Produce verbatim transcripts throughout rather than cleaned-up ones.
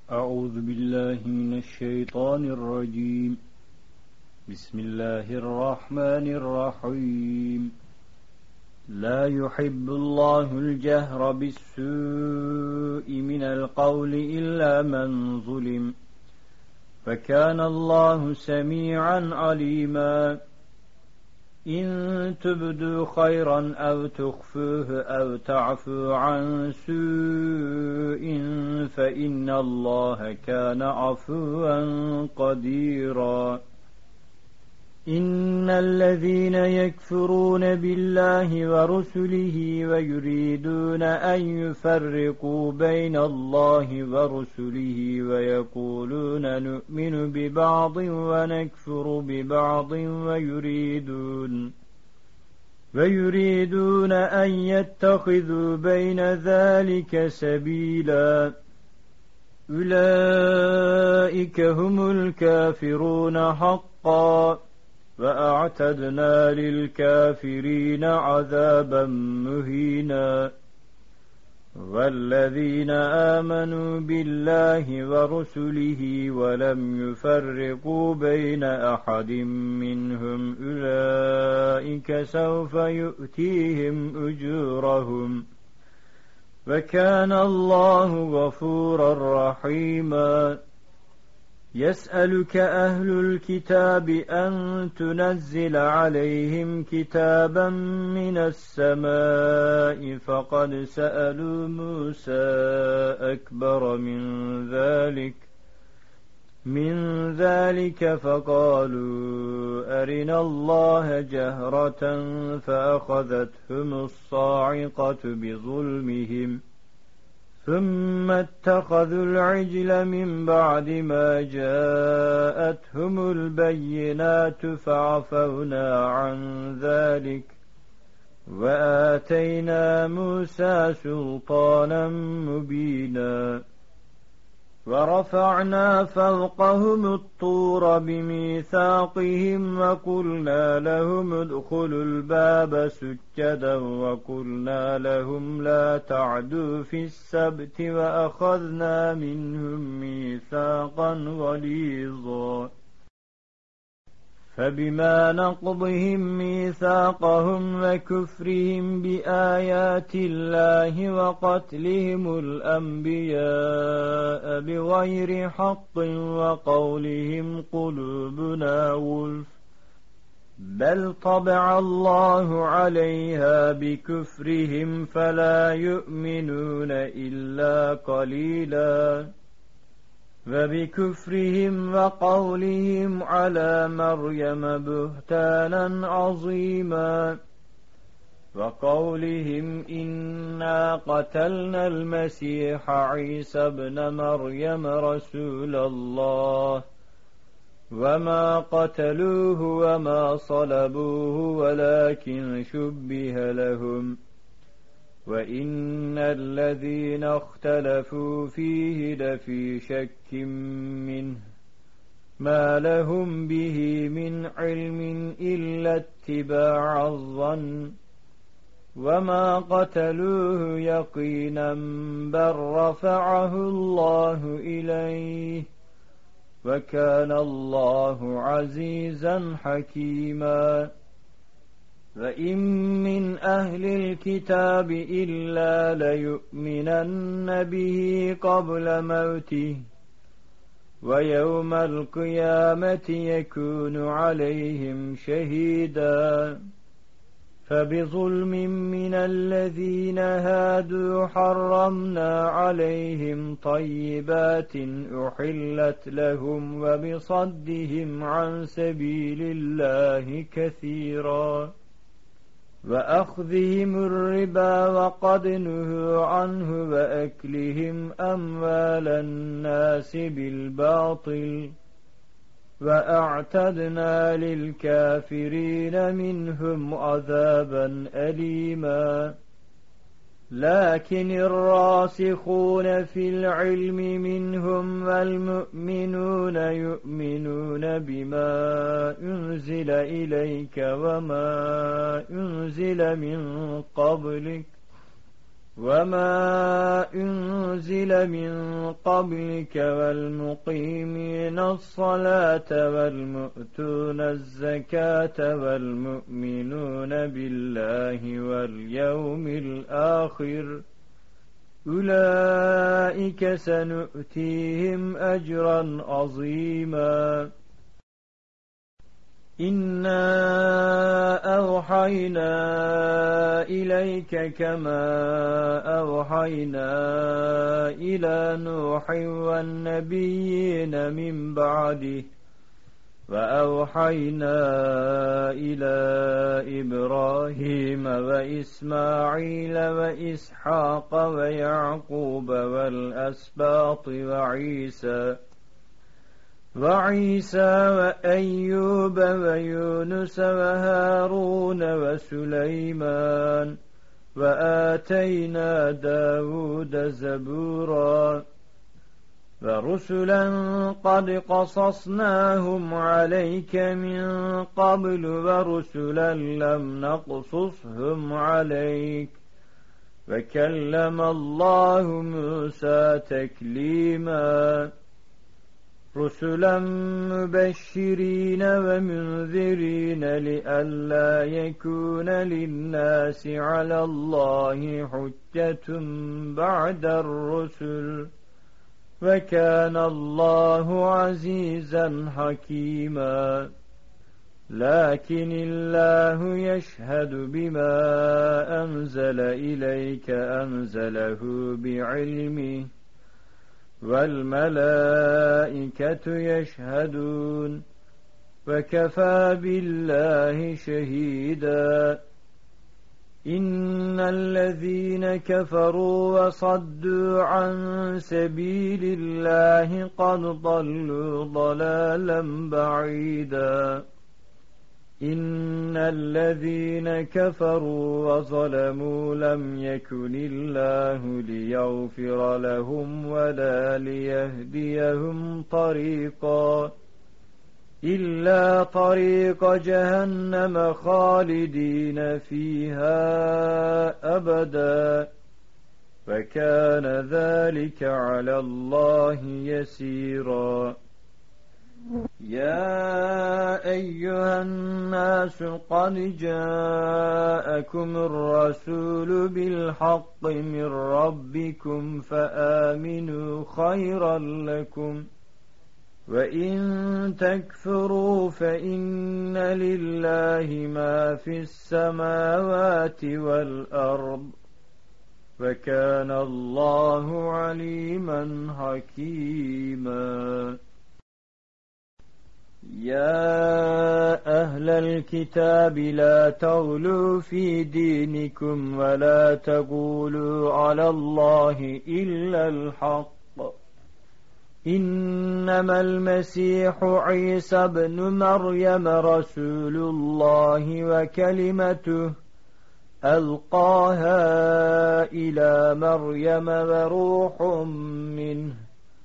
أعوذ بالله من الشيطان الرجيم. بسم الله الرحمن الرحيم. لا يحب الله الجهر بالسوء من القول إلا من ظلم، فكان الله سميعا عليما. إن تبدوا خيرا أو تخفوه أو تعفو عن سوء فإن الله كان عفوا قديرا. إن الذين يكفرون بالله ورسله ويريدون أن يفرقوا بين الله ورسله ويقولون نؤمن ببعض ونكفر ببعض ويريدون ويريدون أن يتخذوا بين ذلك سبيلا، أولئك هم الكافرون حقا، وأعتدنا للكافرين عذابا مهينا. والذين آمنوا بالله ورسله ولم يفرقوا بين أحد منهم أولئك سوف يؤتيهم أجورهم، وكان الله غفورا رحيما. يسألك أهل الكتاب أن تنزل عليهم كتابا من السماء، فقد سألوا موسى أكبر من ذلك من ذلك فقالوا أرنا الله جهرة فأخذتهم الصاعقة بظلمهم، ثم اتخذوا العجل من بعد ما جاءتهم البينات فعفونا عن ذلك، وآتينا موسى سلطانا مبينا. ورفعنا فوقهم الطور بميثاقهم وقلنا لهم ادخلوا الباب سجدا وقلنا لهم لا تعدوا في السبت وأخذنا منهم ميثاقا غليظا. فبما نقضهم ميثاقهم وكفرهم بآيات الله وقتلهم الأنبياء بغير حق وقولهم قلوبنا غلف، بل طبع الله عليها بكفرهم فلا يؤمنون إلا قليلا. وبكفرهم وقولهم على مريم بهتانا عظيما، وقولهم إنا قتلنا المسيح عيسى ابن مريم رسول الله، وما قتلوه وما صلبوه ولكن شبه لهم، وإن الذين اختلفوا فيه لفي شك منه، ما لهم به من علم إلا اتباع الظن، وما قتلوه يقينا بل رفعه الله إليه، وكان الله عزيزا حكيما. وإن من أهل الكتاب إلا ليؤمنن به قبل موته، ويوم القيامة يكون عليهم شهيدا. فبظلم من الذين هادوا حرمنا عليهم طيبات أحلت لهم وبصدهم عن سبيل الله كثيرا، وأخذهم الربا وقد نهوا عنه وأكلهم أموال الناس بالباطل، وأعتدنا للكافرين منهم عذابا أليما. لكن الراسخون في العلم منهم والمؤمنون يؤمنون بما أنزل إليك وما أنزل من قبلك وما أنزل من قبلك والمقيمين الصلاة والمؤتون الزكاة والمؤمنون بالله واليوم الآخر أولئك سنؤتيهم أجرا عظيما إنا أوحينا إليك كما أوحينا إلى نوح والنبيين من بعده وأوحينا إلى إبراهيم وإسماعيل وإسحاق ويعقوب والأسباط وعيسى وعيسى وأيوب ويونس وهارون وسليمان وآتينا داود زبورا ورسلا قد قصصناهم عليك من قبل ورسلا لم نقصصهم عليك وكلم الله موسى تكليما رسلا مبشرين ومنذرين لئلا يكون للناس على الله حجة بعد الرسل وكان الله عزيزا حكيما لكن الله يشهد بما أنزل إليك أنزله بعلمه والملائكة يشهدون وكفى بالله شهيدا إن الذين كفروا وصدوا عن سبيل الله قد ضلوا ضلالا بعيدا إن الذين كفروا وظلموا لم يكن الله ليغفر لهم ولا ليهديهم طريقا إلا طريق جهنم خالدين فيها أبدا وكان ذلك على الله يسيرا يا أيها الناس قد جاءكم الرسول بالحق من ربكم فآمنوا خيرا لكم وإن تكفروا فإن لله ما في السماوات والأرض وكان الله عليما حكيما يا أهل الكتاب لا تغلوا في دينكم ولا تقولوا على الله إلا الحق إنما المسيح عيسى بن مريم رسول الله وكلمته ألقاها إلى مريم وروح منه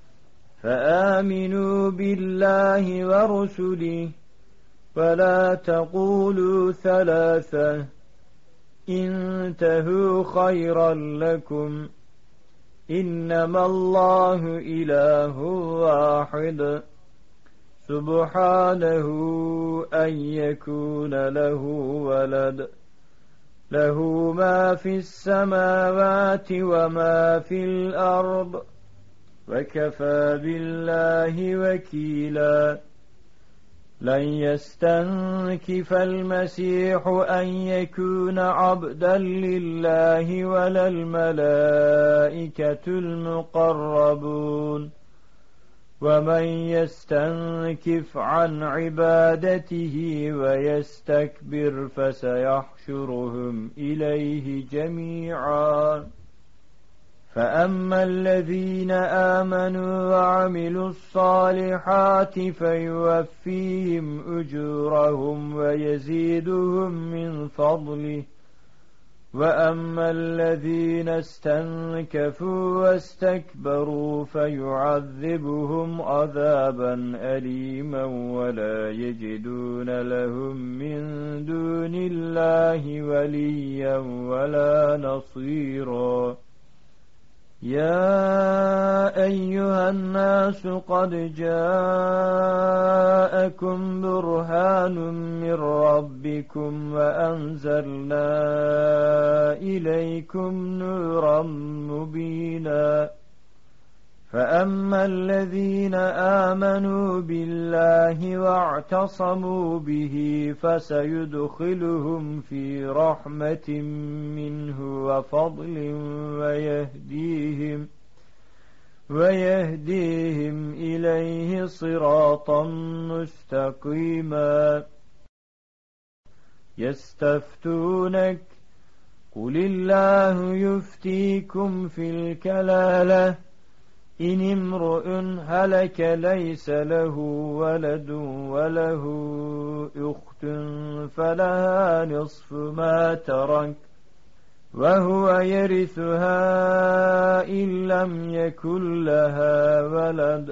فآمنوا بالله ورسله ولا تقولوا ثلاثة انتهوا خيرا لكم إنما الله إله واحد سبحانه أن يكون له ولد له ما في السماوات وما في الأرض وكفى بالله وكيلا لن يستنكف المسيح أن يكون عبدا لله ولا الملائكة المقربون ومن يستنكف عن عبادته ويستكبر فسيحشرهم إليه جميعا فأما الذين آمنوا وعملوا الصالحات فيوفيهم أجورهم ويزيدهم من فضله وأما الذين استنكفوا واستكبروا فيعذبهم عذابا أليما ولا يجدون لهم من دون الله وليا ولا نصيرا يا أيها الناس قد جاءكم برهان من ربكم وأنزلنا إليكم نورا مبينا فأما الذين آمنوا بالله واعتصموا به فسيدخلهم في رحمة منه وفضل ويهديهم ويهديهم إليه صراطا مستقيما يستفتونك قل الله يفتيكم في الكلالة إن امرؤ هلك ليس له ولد وله أخت فلها نصف ما ترك وهو يرثها إن لم يكن لها ولد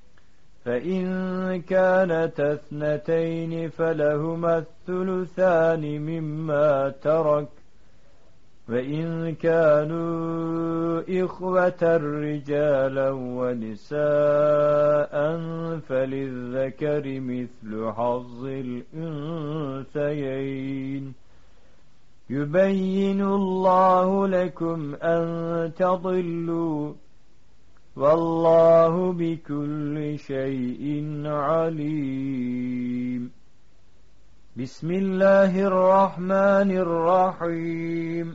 فإن كانت اثنتين فلهما الثلثان مما ترك وإن كانوا إخوة رجالا ونساء فللذكر مثل حظ الأنثيين يبين الله لكم أن تضلوا والله بكل شيء عليم بسم الله الرحمن الرحيم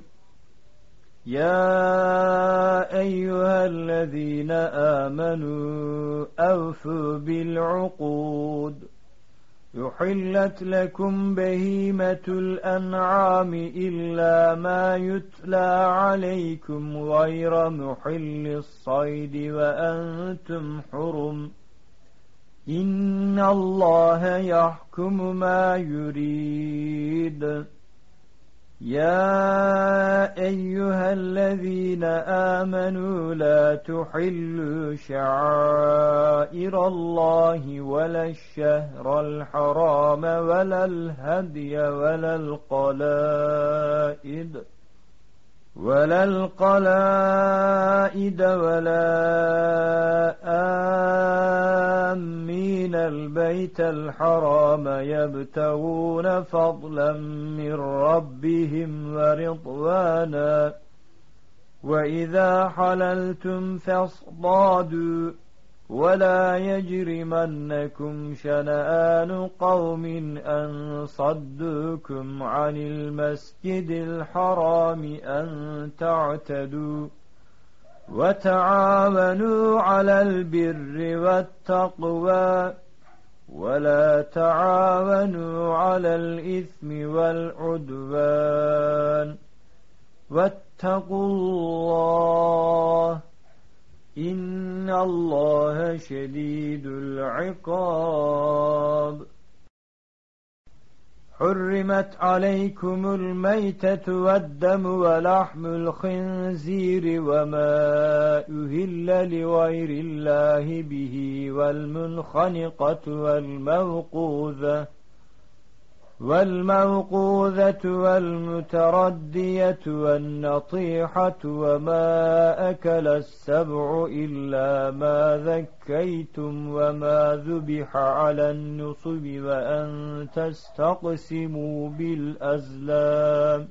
يا أيها الذين آمنوا أوفوا بالعقود يحلت لكم بهيمة الأنعام إلا ما يتلى عليكم غير محل الصيد وأنتم حرم إن الله يحكم ما يريد يا أيها الذين آمنوا لا تحلوا شعائر الله ولا الشهر الحرام ولا الهدي ولا القلائد ولا القلائد ولا آمين البيت الحرام يبتغون فضلا من ربهم ورضوانا وإذا حللتم فاصطادوا ولا يجرمنكم شنآن قوم أن صدوكم عن المسجد الحرام أن تعتدوا وتعاونوا على البر والتقوى ولا تعاونوا على الإثم والعدوان واتقوا الله إن الله شديد العقاب حرمت عليكم الميتة والدم ولحم الخنزير وما أهل لغير الله به والمنخنقة والموقوذة والموقوذة والمتردية والنطيحة وما أكل السبع إلا ما ذكيتم وما ذبح على النصب وأن تستقسموا بالأزلام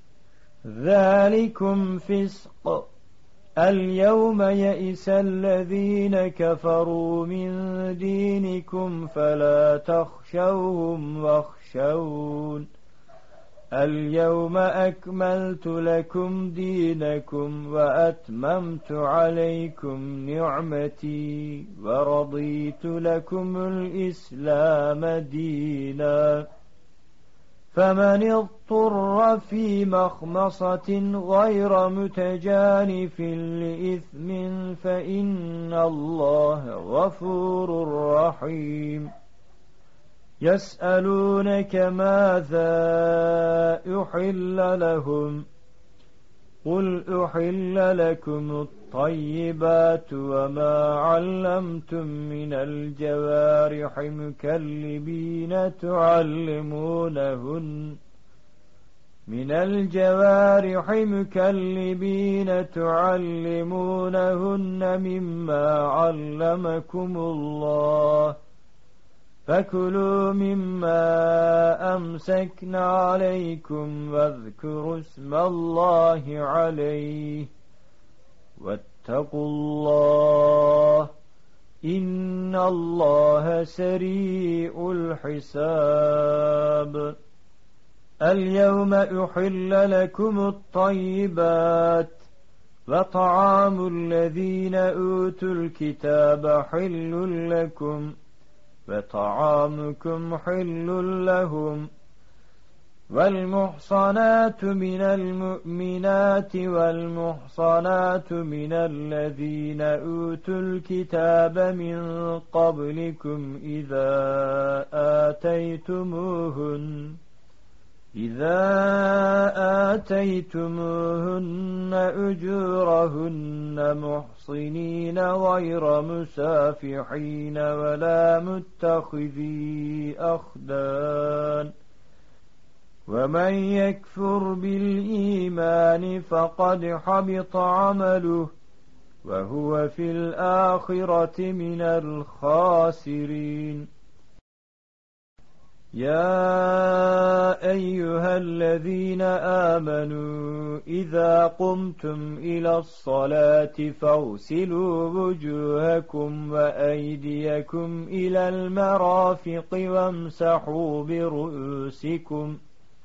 ذلكم فسق اليوم يئس الذين كفروا من دينكم فلا تخشوهم واخشون اليوم أكملت لكم دينكم وأتممت عليكم نعمتي ورضيت لكم الإسلام دينا فمن اضطر في مخمصة غير متجانف لإثم فإن الله غفور رحيم يسألونك ماذا أحل لهم قل أحل لكم الطيبات وما علمتم من الجوارح مكلبين تعلمونهن من الجوارح مكلبين تعلمونهن مما علمكم الله فكلوا مما أمسكن عليكم واذكروا اسم الله عليه واتقوا الله إن الله سريع الحساب اليوم أحل لكم الطيبات وطعام الذين أوتوا الكتاب حل لكم وطعامكم حل لهم والمحصنات من المؤمنات والمحصنات من الذين أوتوا الكتاب من قبلكم إذا آتيتموهن إذا آتيتموهن أجورهن محصنين غير مسافحين ولا متخذي أخدان ومن يكفر بالإيمان فقد حبط عمله وهو في الآخرة من الخاسرين يا أيها الذين آمنوا إذا قمتم إلى الصلاة فاغسلوا وجوهكم وأيديكم إلى المرافق وامسحوا برؤوسكم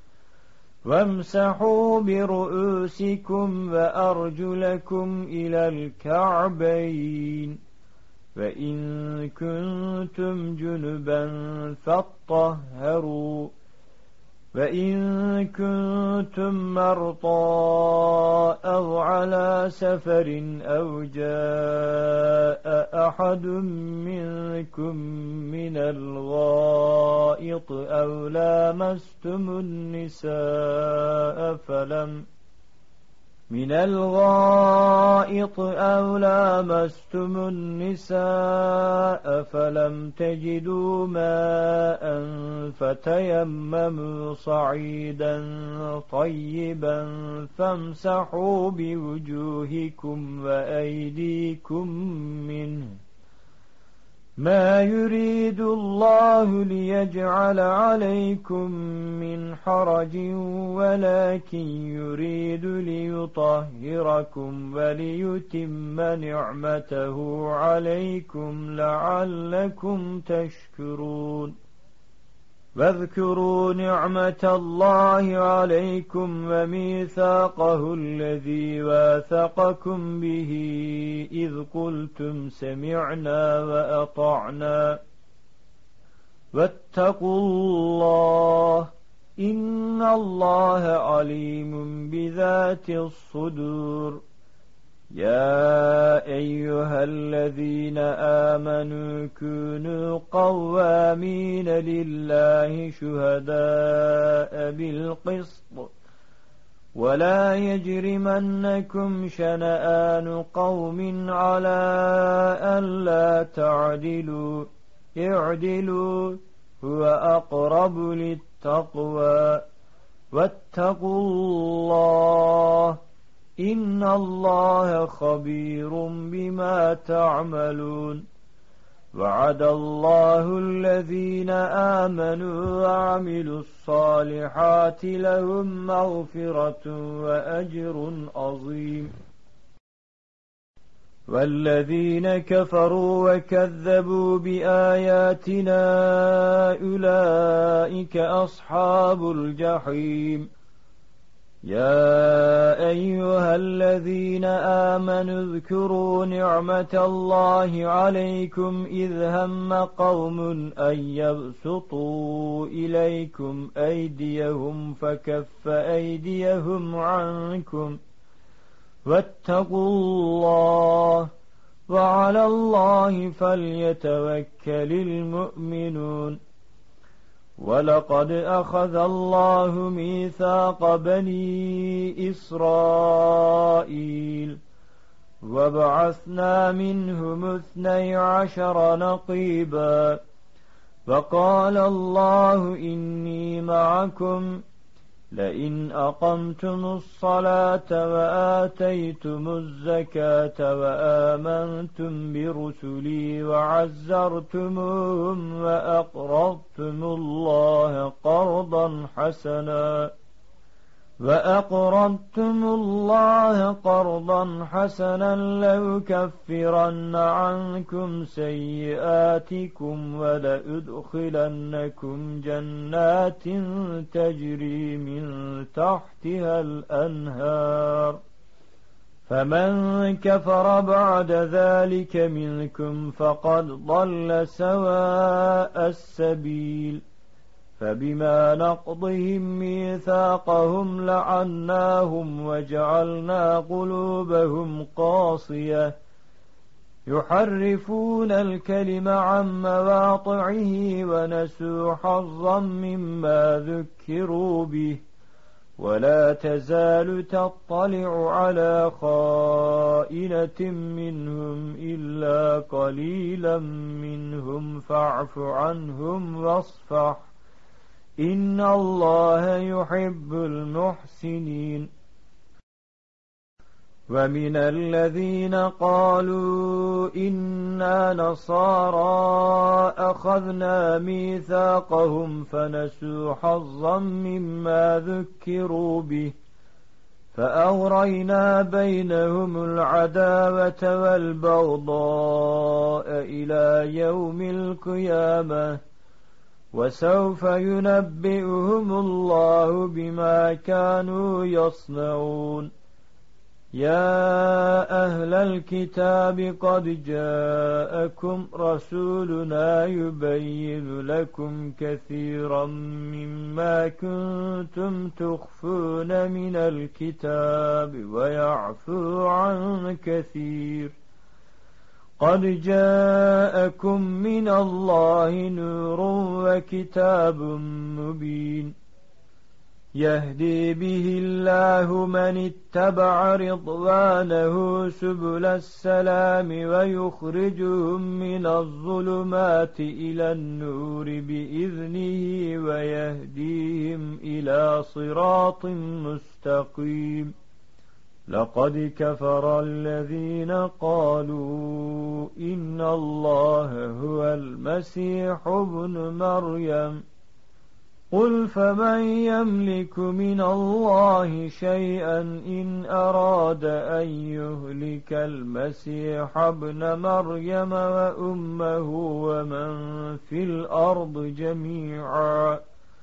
وامسحوا برؤوسكم وأرجلكم إلى الكعبين فإن كنتم جنبا فاطهروا وإن كنتم مرضى أو على سفر أو جاء أحد منكم من الغائط أو لامستم النساء فلم من الغائط أو لامستم النساء فلم تجدوا ماء فتيمموا صعيدا طيبا فامسحوا بوجوهكم وأيديكم منه ما يريد الله ليجعل عليكم من حرج ولكن يريد ليطهركم وليتم نعمته عليكم لعلكم تشكرون واذكروا نعمة الله عليكم وميثاقه الذي واثقكم به إذ قلتم سمعنا وأطعنا واتقوا الله إن الله عليم بذات الصدور يا أيها الذين آمنوا كونوا قوامين لله شهداء بالقسط ولا يجرمنكم شنآن قوم على ألا تعدلوا اعدلوا هو أقرب للتقوى واتقوا الله إن الله خبير بما تعملون وعد الله الذين آمنوا وعملوا الصالحات لهم مغفرة وأجر عظيم والذين كفروا وكذبوا بآياتنا أولئك أصحاب الجحيم يا أيها الذين آمنوا اذكروا نعمة الله عليكم إذ هم قوم أن يبسطوا إليكم أيديهم فكف أيديهم عنكم واتقوا الله وعلى الله فليتوكل المؤمنون ولقد أخذ الله ميثاق بني إسرائيل وبعثنا منهم اثني عشر نقيبا فقال الله إني معكم لئن أقمتم الصلاة وآتيتم الزكاة وآمنتم برسلي وعزرتموهم وأقرضتم الله قرضا حسنا وأقرضتم الله قرضا حسنا لأكفرن عنكم سيئاتكم ولأدخلنكم جنات تجري من تحتها الأنهار فمن كفر بعد ذلك منكم فقد ضل سواء السبيل فبما نقضهم ميثاقهم لعناهم وجعلنا قلوبهم قاصية يحرفون الكلم عن مواضعه ونسوا حظا مما ذكروا به ولا تزال تطلع على خائنة منهم إلا قليلا منهم فاعف عنهم واصفح إن الله يحب المحسنين ومن الذين قالوا إنا نصارى أخذنا ميثاقهم فنسوا حظا مما ذكروا به فأغرينا بينهم العداوة والبغضاء إلى يوم القيامة وسوف ينبئهم الله بما كانوا يصنعون يا أهل الكتاب قد جاءكم رسولنا يبين لكم كثيرا مما كنتم تخفون من الكتاب ويعفو عن كثير قد جاءكم من الله نور وكتاب مبين يهدي به الله من اتبع رضوانه سبل السلام ويخرجهم من الظلمات إلى النور بإذنه ويهديهم إلى صراط مستقيم لقد كفر الذين قالوا إن الله هو المسيح ابن مريم قل فمن يملك من الله شيئا إن أراد أن يهلك المسيح ابن مريم وأمه ومن في الأرض جميعا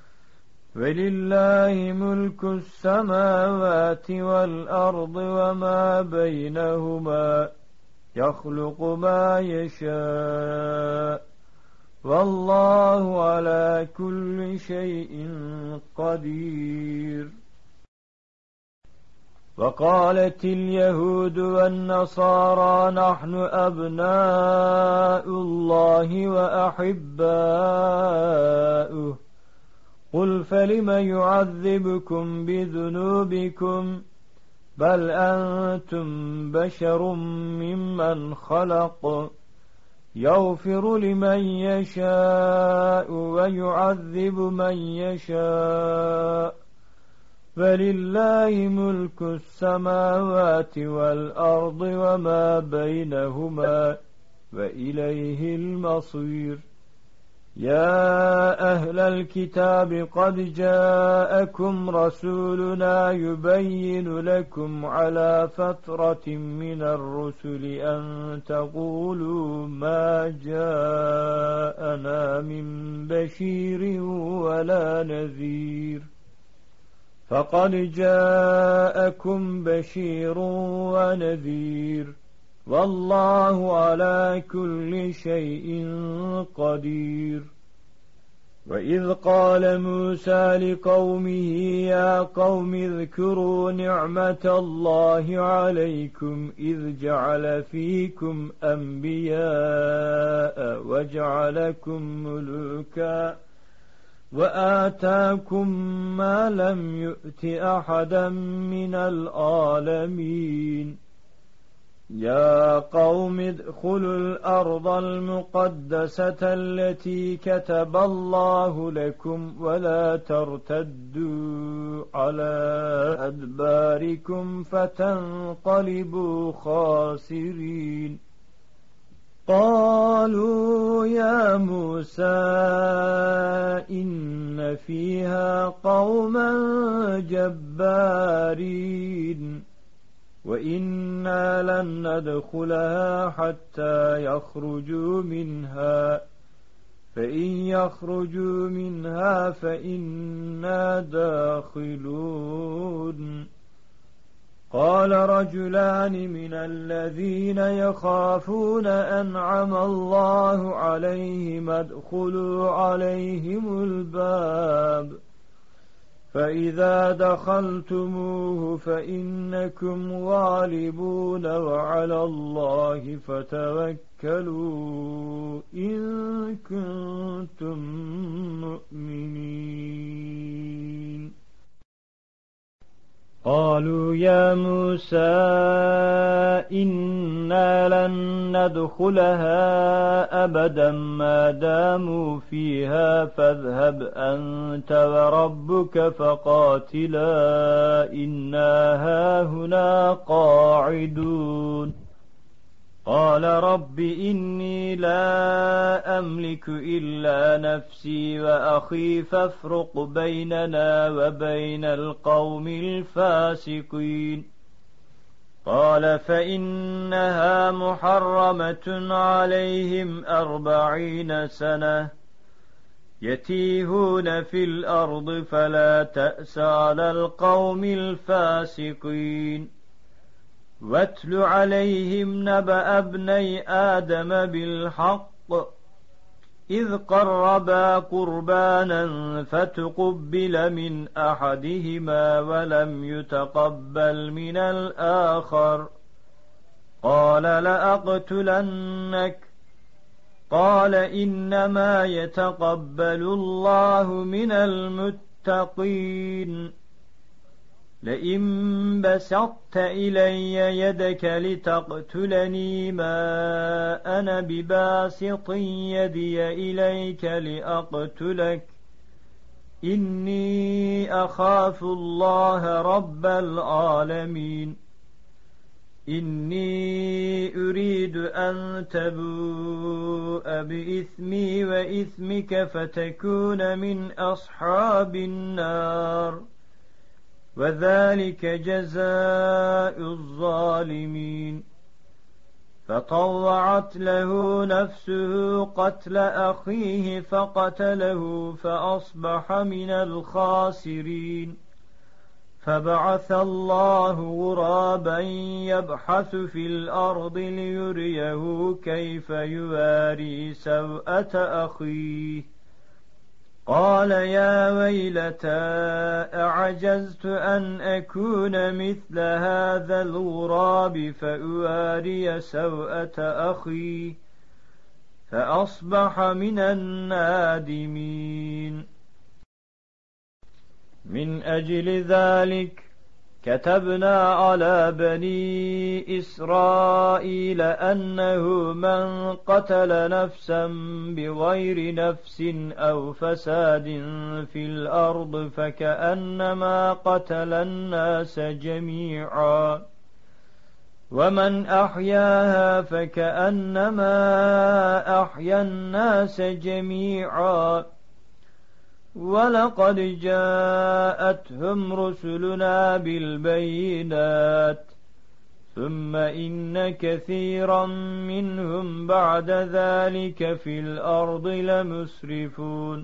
ولله ملك السماوات والأرض وما بينهما يخلق ما يشاء والله على كل شيء قدير وقالت اليهود والنصارى نحن أبناء الله وأحباؤه قل فلم يعذبكم بذنوبكم بل أنتم بشر ممن خلق يغفر لمن يشاء ويعذب من يشاء فلله ملك السماوات والأرض وما بينهما وإليه المصير يا أهل الكتاب قد جاءكم رسولنا يبين لكم على فترة من الرسل أن تقولوا ما جاءنا من بشير ولا نذير فقد جاءكم بشير ونذير والله على كل شيء قدير وإذ قال موسى لقومه يا قوم اذكروا نعمة الله عليكم إذ جعل فيكم أنبياء وجعلكم ملوكا وآتاكم ما لم يؤت أحدا من العالمين يا قوم ادخلوا الأرض المقدسة التي كتب الله لكم ولا ترتدوا على أدباركم فتنقلبوا خاسرين قالوا يا موسى إن فيها قوما جبارين وإنا لن ندخلها حتى يخرجوا منها فإن يخرجوا منها فإنا داخلون قال رجلان من الذين يخافون أنعم الله عليهم ادخلوا عليهم الباب فإذا دخلتموه فإنكم غالبون وعلى الله فتوكلوا إن كنتم مؤمنين قالوا يا موسى إنا لن ندخلها أبدا ما داموا فيها فاذهب أنت وربك فقاتلا إنا هاهنا قاعدون قال رب إني لا أملك إلا نفسي وأخي فافرق بيننا وبين القوم الفاسقين قال فإنها محرمة عليهم أربعين سنة يتيهون في الأرض فلا تأس على القوم الفاسقين واتل عليهم نبأ ابني آدم بالحق إذ قربا قربانا فتقبل من أحدهما ولم يتقبل من الآخر قال لأقتلنك قال إنما يتقبل الله من المتقين لئن بسطت إلي يدك لتقتلني ما أنا بباسط يدي إليك لأقتلك إني أخاف الله رب العالمين إني أريد أن تبوء بإثمي وإثمك فتكون من أصحاب النار وذلك جزاء الظالمين فطوعت له نفسه قتل أخيه فقتله فأصبح من الخاسرين فبعث الله غرابا يبحث في الأرض ليريه كيف يواري سوءة أخيه قال يا ويلتى أعجزت أن أكون مثل هذا الغراب فأواري سوءة أخي فأصبح من النادمين من أجل ذلك كتبنا على بني إسرائيل أنه من قتل نفسا بغير نفس أو فساد في الأرض فكأنما قتل الناس جميعا ومن أحياها فكأنما أحيا الناس جميعا ولقد جاءتهم رسلنا بالبينات ثم إن كثيرا منهم بعد ذلك في الأرض لمسرفون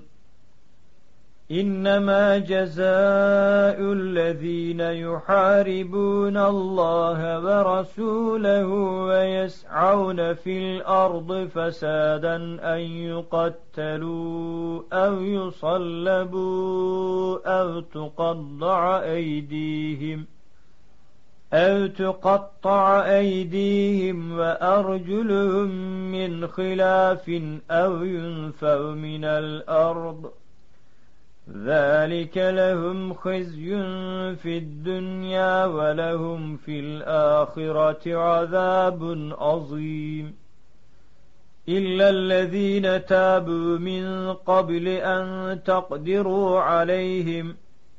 إنما جزاء الذين يحاربون الله ورسوله ويسعون في الأرض فسادا أن يقتلوا أو يصلبوا أو تقطع أيديهم أو تقطع أيديهم وأرجلهم من خلاف أو ينفوا من الأرض ذلك لهم خزي في الدنيا ولهم في الآخرة عذاب عظيم إلا الذين تابوا من قبل أن تقدروا عليهم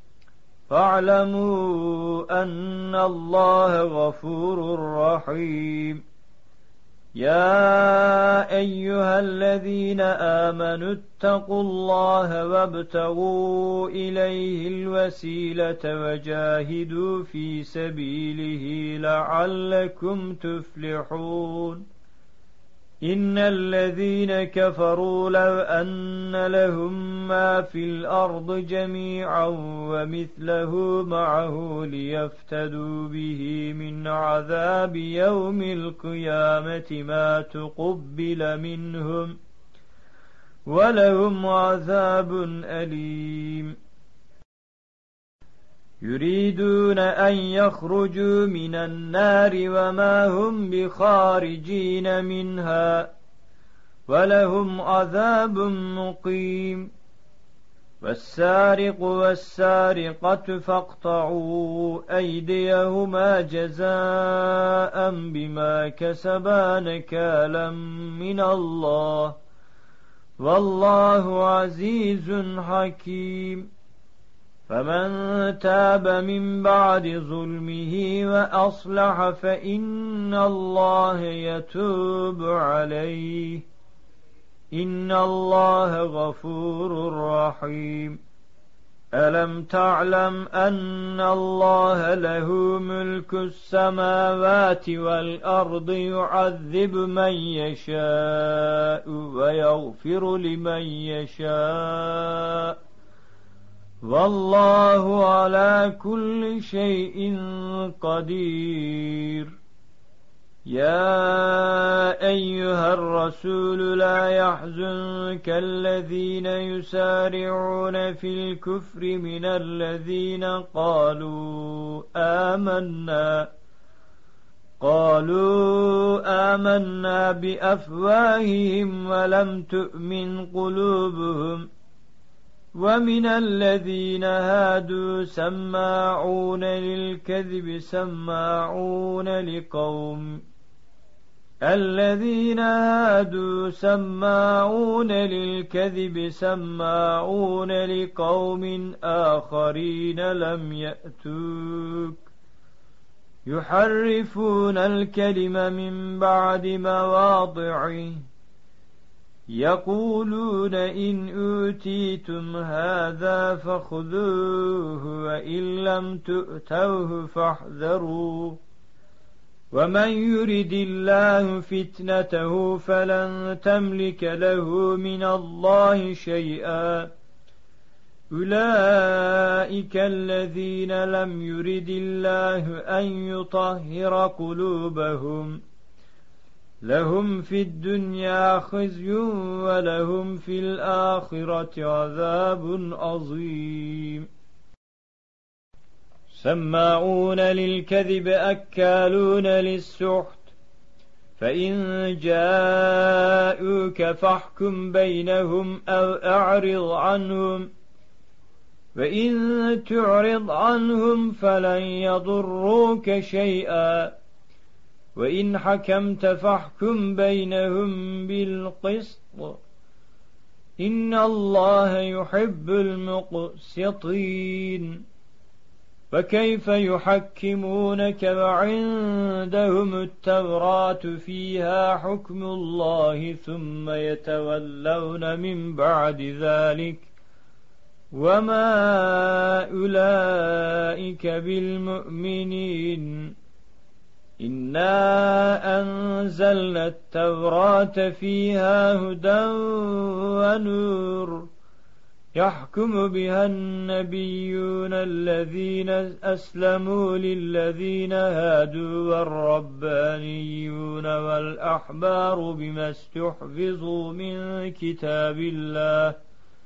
فاعلموا أن الله غفور رحيم يا أيها الذين آمنوا اتقوا الله وابتغوا إليه الوسيلة وجاهدوا في سبيله لعلكم تفلحون إن الذين كفروا لو أن لهم ما في الأرض جميعا ومثله معه ليفتدوا به من عذاب يوم القيامة ما تقبل منهم ولهم عذاب أليم يريدون أن يخرجوا من النار وما هم بخارجين منها ولهم عذاب مقيم والسارق والسارقة فاقطعوا أيديهما جزاء بما كسبا نكالا من الله والله عزيز حكيم فمن تاب من بعد ظلمه وأصلح فإن الله يتوب عليه إن الله غفور رحيم ألم تعلم أن الله له ملك السماوات والأرض يعذب من يشاء ويغفر لمن يشاء والله على كل شيء قدير يا أيها الرسول لا يحزنك الذين يسارعون في الكفر من الذين قالوا آمنا قالوا آمنا بأفواههم ولم تؤمن قلوبهم ومن الذين هادوا سماعون للكذب سماعون لقوم الذين هادوا سماعون للكذب سماعون لقوم آخرين لم يأتوك يحرفون الكلم من بعد مواضعه يقولون إن أوتيتم هذا فخذوه وإن لم تؤتوه فاحذروا ومن يرد الله فتنته فلن تملك له من الله شيئا أولئك الذين لم يرد الله أن يطهر قلوبهم لهم في الدنيا خزي ولهم في الآخرة عذاب عظيم سماعون للكذب أكالون للسحت فإن جاءوك فاحكم بينهم أو أعرض عنهم وإن تعرض عنهم فلن يضروك شيئا وإن حكمت فاحكم بينهم بالقسط إن الله يحب المقسطين فكيف يحكمونك وعندهم التوراة فيها حكم الله ثم يتولون من بعد ذلك وما أولئك بالمؤمنين إنا أنزلنا التوراة فيها هدى ونور يحكم بها النبيون الذين أسلموا للذين هادوا والربانيون والأحبار بما استحفظوا من كتاب الله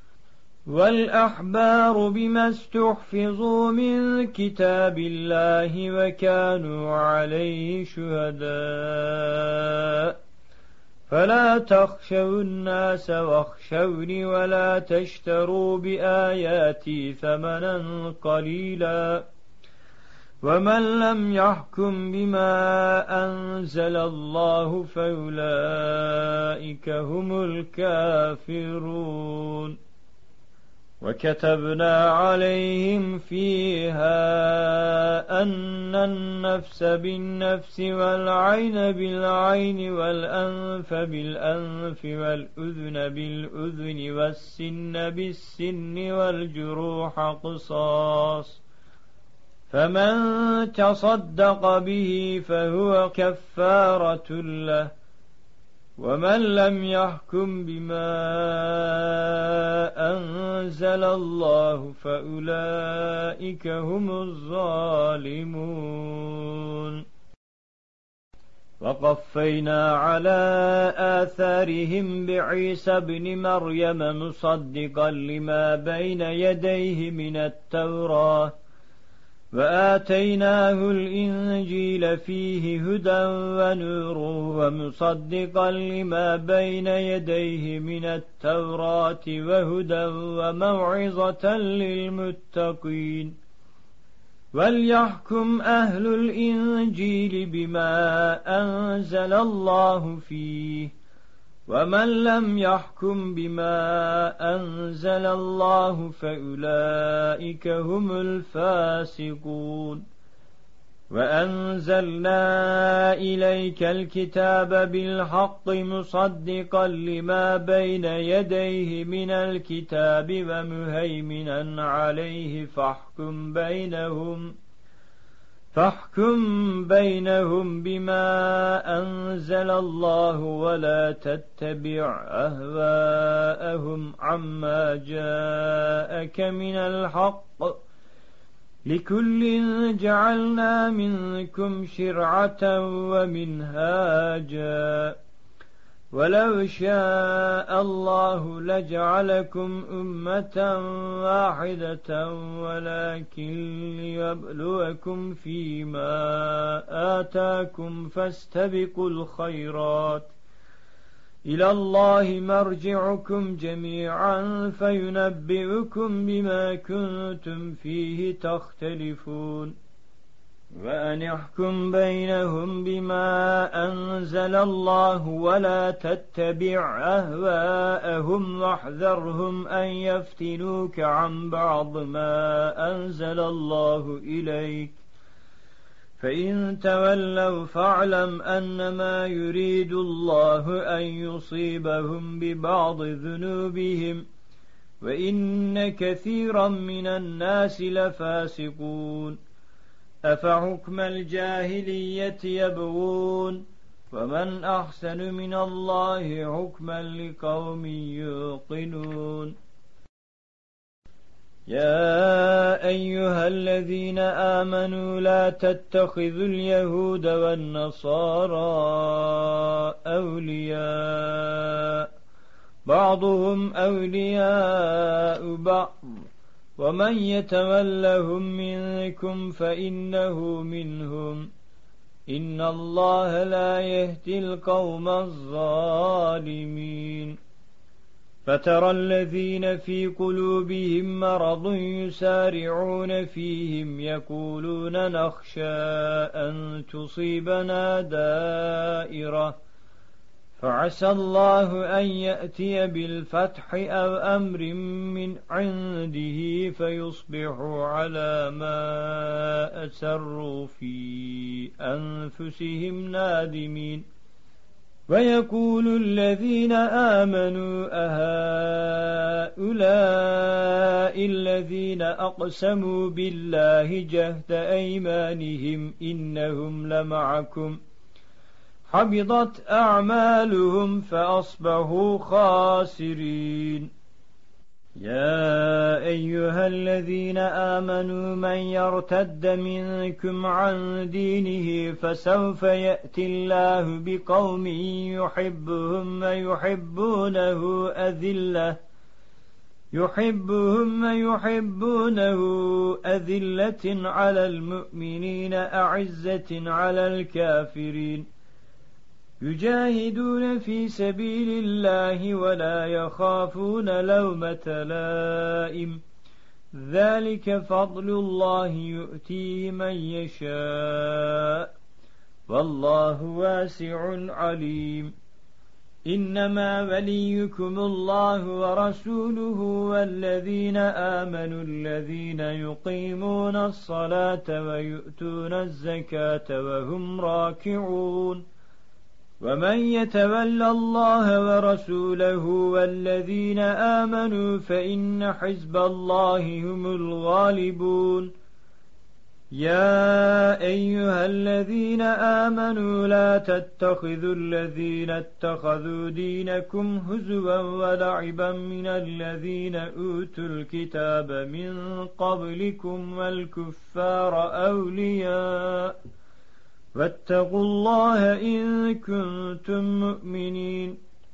والأحبار بما استحفظوا من كتاب الله وكانوا عليه شهداء فلا تخشوا الناس واخشوني ولا تشتروا بآياتي ثمنا قليلا ومن لم يحكم بما أنزل الله فأولئك هم الكافرون. وكتبنا عليهم فيها أن النفس بالنفس والعين بالعين والأنف بالأنف والأذن بالأذن والسن بالسن والجروح قصاص، فمن تصدق به فهو كفارة له، ومن لم يحكم بما أنزل الله فأولئك هم الظالمون. وقفينا على آثارهم بعيسى ابن مريم مصدقا لما بين يديه من التوراة، وآتيناه الإنجيل فيه هدى ونور ومصدقا لما بين يديه من التوراة وهدى وموعظة للمتقين. وليحكم أهل الإنجيل بما أنزل الله فيه، ومن لم يحكم بما أنزل الله فأولئك هم الفاسقون. وأنزلنا إليك الكتاب بالحق مصدقا لما بين يديه من الكتاب ومهيمنا عليه فاحكم بينهم فاحكم بينهم بما أنزل الله ولا تتبع أهواءهم عما جاءك من الحق، لكل جعلنا منكم شرعة ومنهاجا، ولو شاء الله لجعلكم أمة واحدة ولكن ليبلوكم فيما آتاكم فاستبقوا الخيرات، إلى الله مرجعكم جميعا فينبئكم بما كنتم فيه تختلفون. وأن يحكم بينهم بما أنزل الله ولا تتبع أهواءهم واحذرهم أن يفتنوك عن بعض ما أنزل الله إليك، فإن تولوا فاعلم أنما يريد الله أن يصيبهم ببعض ذنوبهم وإن كثيرا من الناس لفاسقون. أفحكم الجاهلية يبغون ومن أحسن من الله حكما لقوم يوقنون. يا أيها الذين آمنوا لا تتخذوا اليهود والنصارى أولياء بعضهم أولياء بعض ومن يتولهم منكم فإنه منهم إن الله لا يهدي القوم الظالمين. فترى الذين في قلوبهم مرض يسارعون فيهم يقولون نخشى أن تصيبنا دائرة فعسى الله أن يأتي بالفتح أو أمر من عنده فيصبحوا على ما أسروا في أنفسهم نادمين. ويقول الذين آمنوا أهؤلاء الذين أقسموا بالله جهد أيمانهم إنهم لمعكم حبطت أعمالهم فأصبحوا خاسرين. يا أيها الذين آمنوا من يرتد منكم عن دينه فسوف يأتي الله بقوم يحبهم ويحبونه أذلة يحبهم ويحبونه أذلة على المؤمنين أعزة على الكافرين يجاهدون في سبيل الله ولا يخافون لومة لائم ذلك فضل الله يؤتيه من يشاء والله واسع عليم إنما وليكم الله ورسوله والذين آمنوا الذين يقيمون الصلاة ويؤتون الزكاة وهم راكعون ومن يتول الله ورسوله والذين آمنوا فإن حزب الله هم الغالبون يا أيها الذين آمنوا لا تتخذوا الذين اتخذوا دينكم هزوا ولعبا من الذين أوتوا الكتاب من قبلكم والكفار أولياء واتقوا الله إن كنتم مؤمنين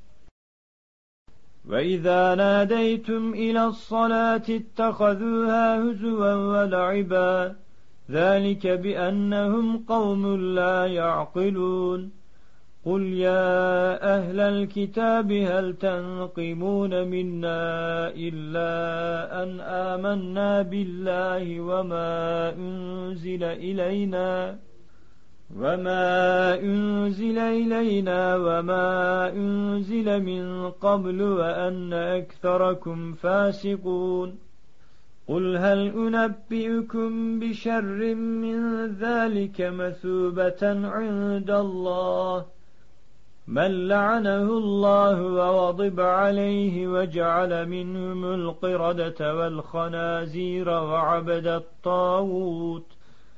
وإذا ناديتم إلى الصلاة اتخذوها هزوا ولعبا ذلك بأنهم قوم لا يعقلون قل يا أهل الكتاب هل تنقمون منا إلا أن آمنا بالله وما أنزل إلينا وما أنزل إلينا وما أنزل من قبل وأن أكثركم فاسقون قل هل أنبئكم بشر من ذلك مثوبة عند الله من لعنه الله وغضب عليه وجعل منهم القردة والخنازير وعبد الطاغوت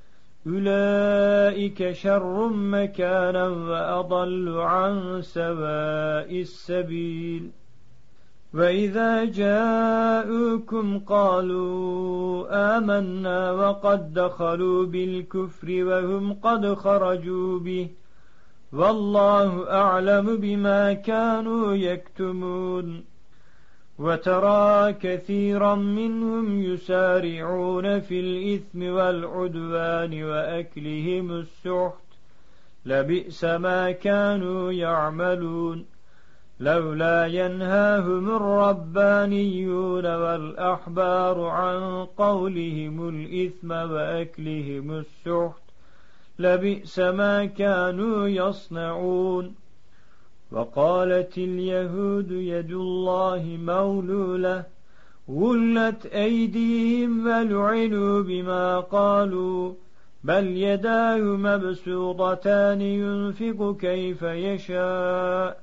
أولئك شر مكانا وأضل عن سواء السبيل وإذا جاءوكم قالوا آمنا وقد دخلوا بالكفر وهم قد خرجوا به والله أعلم بما كانوا يكتمون وترى كثيرا منهم يسارعون في الإثم والعدوان وأكلهم السحت لبئس ما كانوا يعملون لولا ينهاهم الربانيون والأحبار عن قولهم الإثم وأكلهم السحت لبئس ما كانوا يصنعون وقالت اليهود يد الله مغلولة غلت أيديهم ولعنوا بما قالوا بل يداه مبسوطتان ينفق كيف يشاء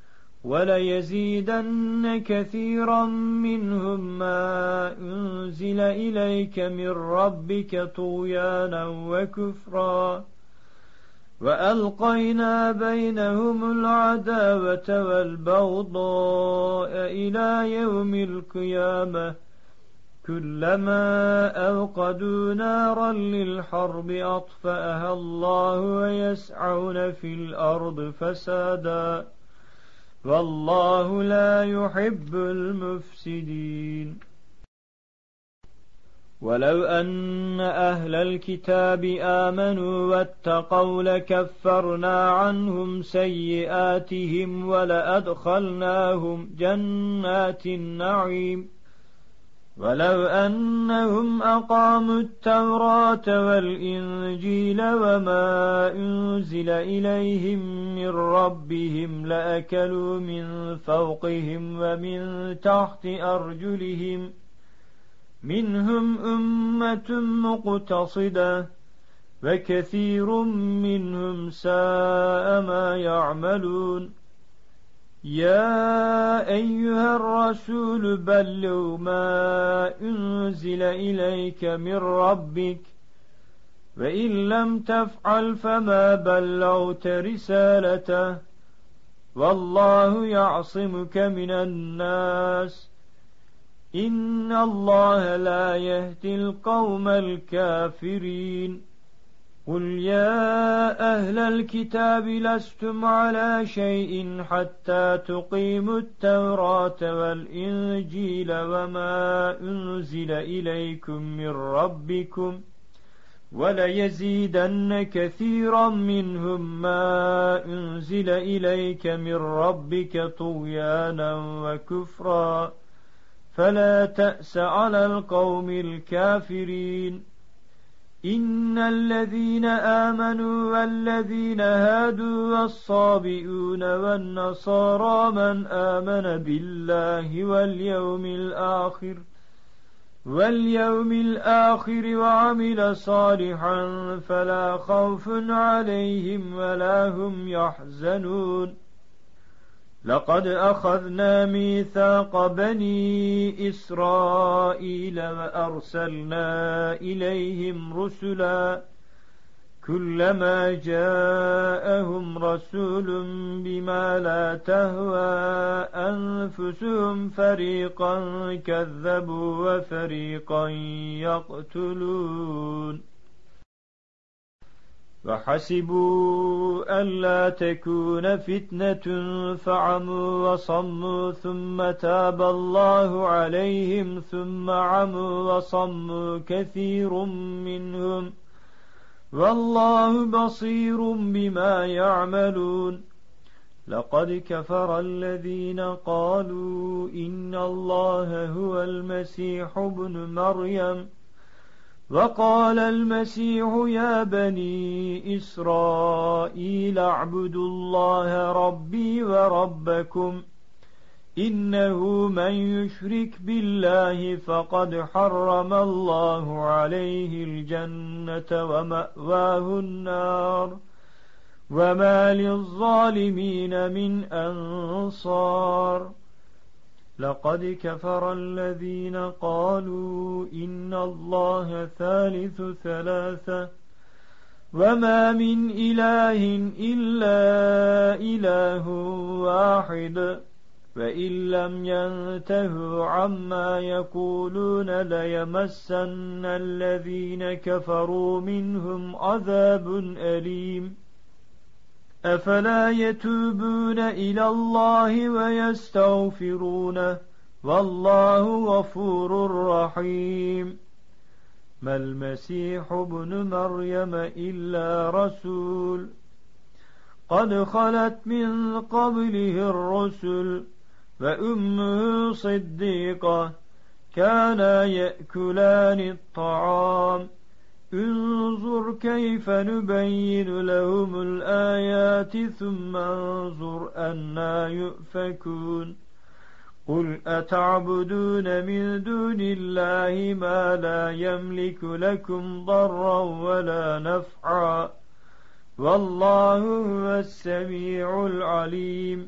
وليزيدن كثيرا منهم ما أنزل إليك من ربك طغيانا وكفرا وألقينا بينهم العداوة والبغضاء إلى يوم القيامة كلما أوقدوا نارا للحرب أطفأها الله ويسعون في الأرض فسادا والله لا يحب المفسدين ولو أن أهل الكتاب آمنوا واتقوا لكفرنا عنهم سيئاتهم ولأدخلناهم جنات النعيم ولو أنهم أقاموا التوراة والإنجيل وما أنزل إليهم من ربهم لأكلوا من فوقهم ومن تحت أرجلهم منهم أمة مقتصدة وكثير منهم ساء ما يعملون يا أيها الرسول بلغ ما أنزل إليك من ربك وإن لم تفعل فما بلغت رسالته والله يعصمك من الناس إن الله لا يهدي القوم الكافرين قل يا أهل الكتاب لستم على شيء حتى تقيموا التوراة والإنجيل وما أنزل إليكم من ربكم وليزيدن كثيرا منهم ما أنزل إليك من ربك طغيانا وكفرا فلا تأس على القوم الكافرين. إن الذين آمنوا والذين هادوا والصابئون والنصارى من آمن بالله واليوم الآخر واليوم الآخر وعمل صالحا فلا خوف عليهم ولا هم يحزنون. لقد أخذنا ميثاق بني إسرائيل وأرسلنا إليهم رسلا كلما جاءهم رسول بما لا تهوى أنفسهم فريقا كذبوا وفريقا يقتلون. وحسبوا ألا تكون فتنة فعموا وصموا ثم تاب الله عليهم ثم عموا وصموا كثير منهم والله بصير بما يعملون. لقد كفر الذين قالوا إن الله هو المسيح ابن مريم وقال المسيح يا بني إسرائيل اعبدوا الله ربي وربكم إنه من يشرك بالله فقد حرم الله عليه الجنة ومأواه النار وما للظالمين من أنصار. لقد كفر الذين قالوا إن الله ثالث ثلاثة وما من إله إلا إله واحد وإن لم ينتهوا عما يقولون ليمسن الذين كفروا منهم عذاب أليم. أفلا يتوبون إلى الله ويستغفرونه والله غفور رحيم. ما المسيح ابن مريم إلا رسول قد خلت من قبله الرسل وأمه صديقة كانا يأكلان الطعام انظر كيف نبين لهم الآيات ثم انظر أنا يؤفكون. قل أتعبدون من دون الله ما لا يملك لكم ضرا ولا نفعا والله هو السميع العليم.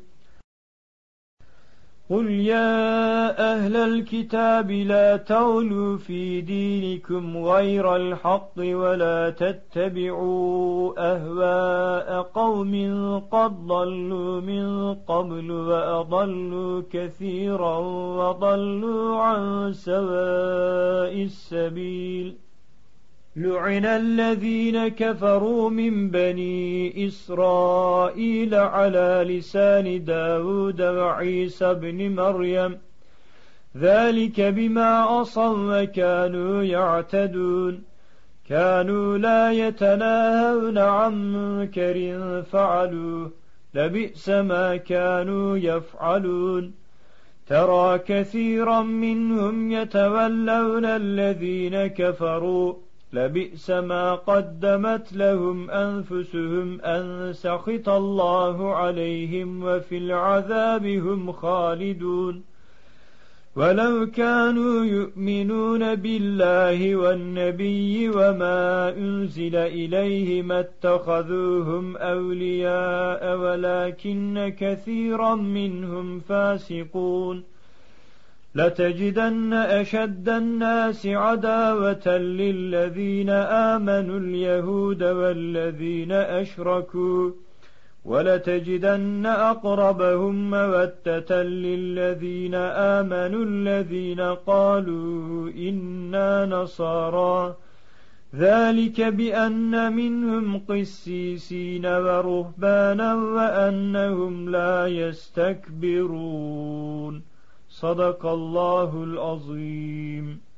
قل يا أهل الكتاب لا تغلوا في دينكم غير الحق ولا تتبعوا أهواء قوم قد ضلوا من قبل وأضلوا كثيرا وضلوا عن سواء السبيل. لعن الذين كفروا من بني إسرائيل على لسان داود وعيسى بن مريم ذلك بما عصوا وكانوا يعتدون. كانوا لا يتناهون عن منكر فعلوه لبئس ما كانوا يفعلون. ترى كثيرا منهم يتولون الذين كفروا لبئس ما قدمت لهم أنفسهم أن سخط الله عليهم وفي العذاب هم خالدون. ولو كانوا يؤمنون بالله والنبي وما أنزل إليه ما اتخذوهم أولياء ولكن كثيرا منهم فاسقون. لتجدن أشد الناس عداوة للذين آمنوا اليهود والذين أشركوا ولتجدن أقربهم مودة للذين آمنوا الذين قالوا إنا نصارى ذلك بأن منهم قسيسين ورهبانا وأنهم لا يستكبرون. صدق الله العظيم.